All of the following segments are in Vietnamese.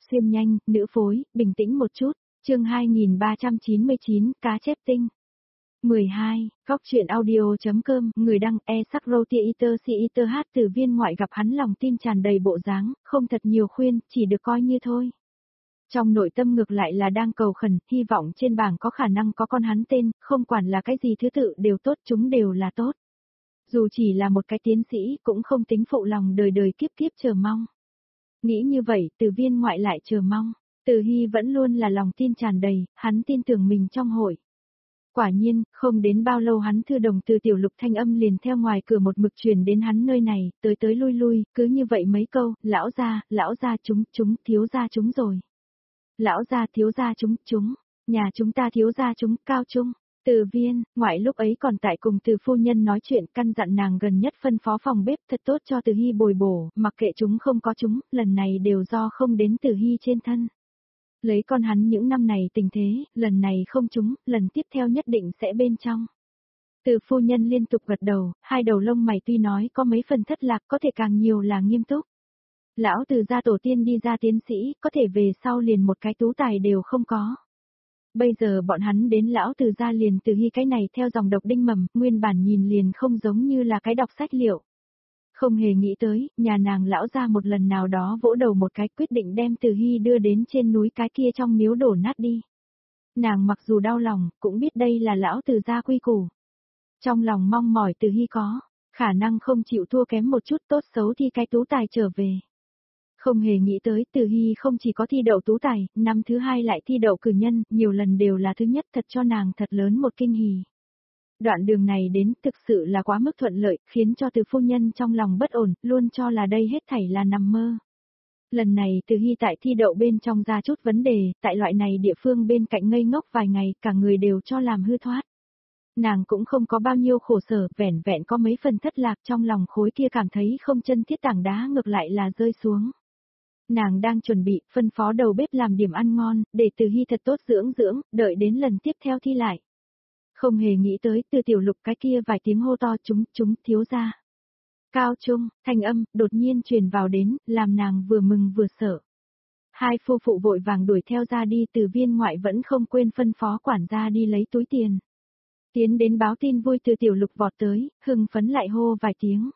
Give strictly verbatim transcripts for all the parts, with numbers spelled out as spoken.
xuyên nhanh, nữ phối, bình tĩnh một chút, chương hai nghìn ba trăm chín mươi chín, cá chép tinh. mười hai, Góc truyện audio.com, người đăng e sắc roti iter si iter hát Từ Viên Ngoại gặp hắn lòng tin tràn đầy bộ dáng, không thật nhiều khuyên, chỉ được coi như thôi. Trong nội tâm ngược lại là đang cầu khẩn, hy vọng trên bảng có khả năng có con hắn tên, không quản là cái gì thứ tự đều tốt, chúng đều là tốt. Dù chỉ là một cái tiến sĩ cũng không tính phụ lòng đời đời kiếp kiếp chờ mong. Nghĩ như vậy, Từ Viên Ngoại lại chờ mong. Từ Hy vẫn luôn là lòng tin tràn đầy, hắn tin tưởng mình trong hội. Quả nhiên, không đến bao lâu hắn thư đồng từ Tiểu Lục thanh âm liền theo ngoài cửa một mực truyền đến hắn nơi này, tới tới lui lui, cứ như vậy mấy câu, lão gia, lão gia chúng, chúng, thiếu gia chúng rồi. Lão gia thiếu gia chúng, chúng, nhà chúng ta thiếu gia chúng, cao trung. Từ Viên, Ngoại lúc ấy còn tại cùng Từ phu nhân nói chuyện, căn dặn nàng gần nhất phân phó phòng bếp thật tốt cho Từ Hy bồi bổ, mặc kệ chúng không có chúng, lần này đều do không đến Từ Hy trên thân. Lấy con hắn những năm này tình thế, lần này không chúng, lần tiếp theo nhất định sẽ bên trong. Từ phu nhân liên tục gật đầu, hai đầu lông mày tuy nói có mấy phần thất lạc có thể càng nhiều là nghiêm túc. Lão Từ gia tổ tiên đi ra tiến sĩ, có thể về sau liền một cái tú tài đều không có. Bây giờ bọn hắn đến lão Từ gia liền Từ Hy cái này theo dòng độc đinh mầm, nguyên bản nhìn liền không giống như là cái đọc sách liệu. Không hề nghĩ tới, nhà nàng lão gia một lần nào đó vỗ đầu một cái quyết định đem Từ Hy đưa đến trên núi cái kia trong miếu đổ nát đi. Nàng mặc dù đau lòng, cũng biết đây là lão Từ gia quy củ. Trong lòng mong mỏi Từ Hy có, khả năng không chịu thua kém một chút tốt xấu thi cái tú tài trở về. Không hề nghĩ tới Từ Hy không chỉ có thi đậu tú tài, năm thứ hai lại thi đậu cử nhân, nhiều lần đều là thứ nhất thật cho nàng thật lớn một kinh hỉ. Đoạn đường này đến thực sự là quá mức thuận lợi, khiến cho Từ phu nhân trong lòng bất ổn, luôn cho là đây hết thảy là nằm mơ. Lần này Từ Hy tại thi đậu bên trong ra chút vấn đề, tại loại này địa phương bên cạnh ngây ngốc vài ngày, cả người đều cho làm hư thoát. Nàng cũng không có bao nhiêu khổ sở, vẻn vẹn có mấy phần thất lạc trong lòng khối kia cảm thấy không chân thiết tảng đá ngược lại là rơi xuống. Nàng đang chuẩn bị, phân phó đầu bếp làm điểm ăn ngon, để Từ Hy thật tốt dưỡng dưỡng, đợi đến lần tiếp theo thi lại. Không hề nghĩ tới Từ Tiểu Lục cái kia vài tiếng hô to chúng, chúng, thiếu gia. Cao trung, thanh âm, đột nhiên truyền vào đến, làm nàng vừa mừng vừa sợ. Hai phu phụ vội vàng đuổi theo ra đi, Từ Viên Ngoại vẫn không quên phân phó quản gia đi lấy túi tiền. Tiến đến báo tin vui Từ Tiểu Lục vọt tới, hưng phấn lại hô vài tiếng.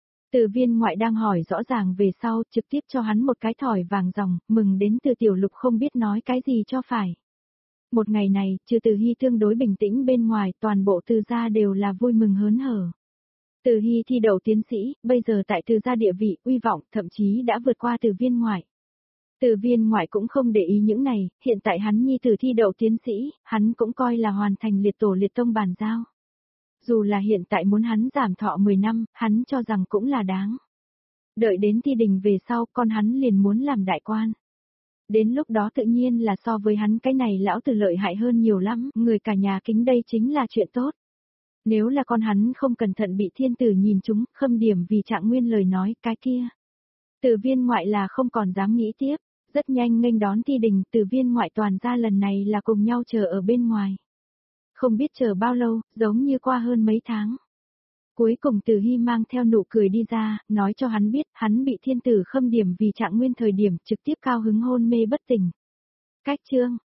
Từ Viên Ngoại đang hỏi rõ ràng về sau, trực tiếp cho hắn một cái thỏi vàng ròng, mừng đến Từ Tiểu Lục không biết nói cái gì cho phải. Một ngày này, trừ Từ Hy tương đối bình tĩnh bên ngoài, toàn bộ Từ gia đều là vui mừng hớn hở. Từ Hy thi đậu tiến sĩ, bây giờ tại Từ gia địa vị, uy vọng, thậm chí đã vượt qua Từ Viên Ngoại. Từ Viên Ngoại cũng không để ý những này, hiện tại hắn nhi tử thi đậu tiến sĩ, hắn cũng coi là hoàn thành liệt tổ liệt tông bàn giao. Dù là hiện tại muốn hắn giảm thọ mười năm, hắn cho rằng cũng là đáng. Đợi đến thi đình về sau, con hắn liền muốn làm đại quan. Đến lúc đó tự nhiên là so với hắn cái này lão tử lợi hại hơn nhiều lắm, người cả nhà kính đây chính là chuyện tốt. Nếu là con hắn không cẩn thận bị thiên tử nhìn chúng, khâm điểm vì Trạng Nguyên lời nói cái kia. Từ Viên Ngoại là không còn dám nghĩ tiếp, rất nhanh nghênh đón thi đình, Từ Viên Ngoại toàn ra lần này là cùng nhau chờ ở bên ngoài. Không biết chờ bao lâu, giống như qua hơn mấy tháng. Cuối cùng Từ Hy mang theo nụ cười đi ra, nói cho hắn biết hắn bị thiên tử khâm điểm vì Trạng Nguyên thời điểm trực tiếp cao hứng hôn mê bất tỉnh. Cách chương,